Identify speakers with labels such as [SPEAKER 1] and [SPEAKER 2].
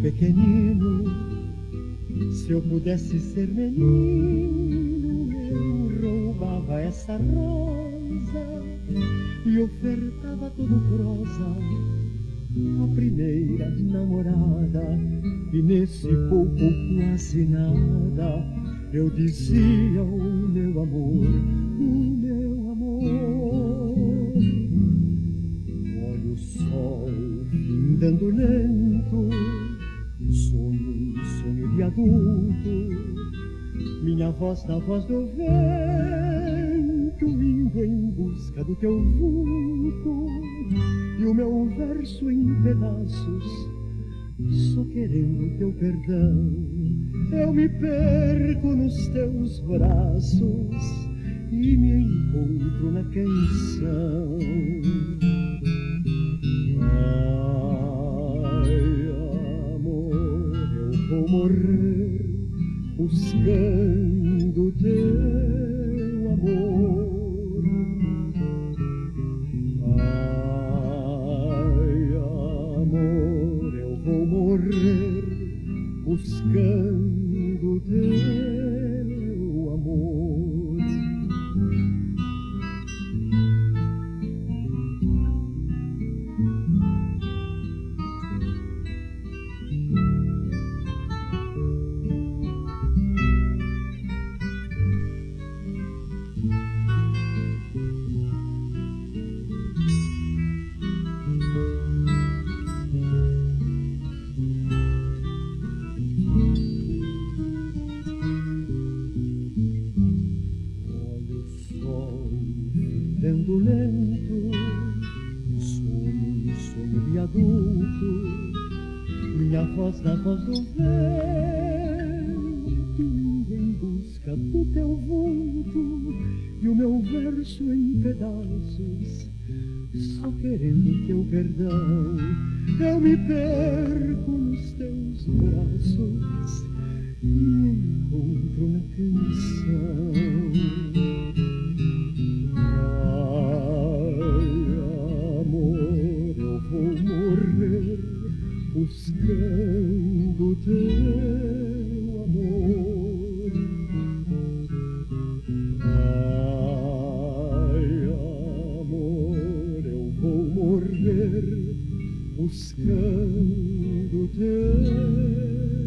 [SPEAKER 1] pequenino, se eu pudesse ser menino, eu roubava essa rosa e ofertava tudo prosa a primeira namorada. E nesse pouco quase nada eu dizia: o meu amor, o meu amor. Olha o sol findando lento, sonho, sonho de adulto, minha voz na voz do vento, indo em busca do teu vulto, e o meu verso em pedaços, só querendo teu perdão. Eu me perco nos teus braços e me encontro na canção. Ai, amor, eu vou morrer buscando teu amor. Ai, amor, eu vou morrer buscando teu amor. Lento, sonho, sonho de adulto, minha voz na voz do vento, indo em busca do teu vulto, e o meu verso em pedaços, só querendo teu perdão. Eu me perco nos teus braços e me encontro na canção. Buscando teu amor. Ai, amor, eu vou morrer buscando teu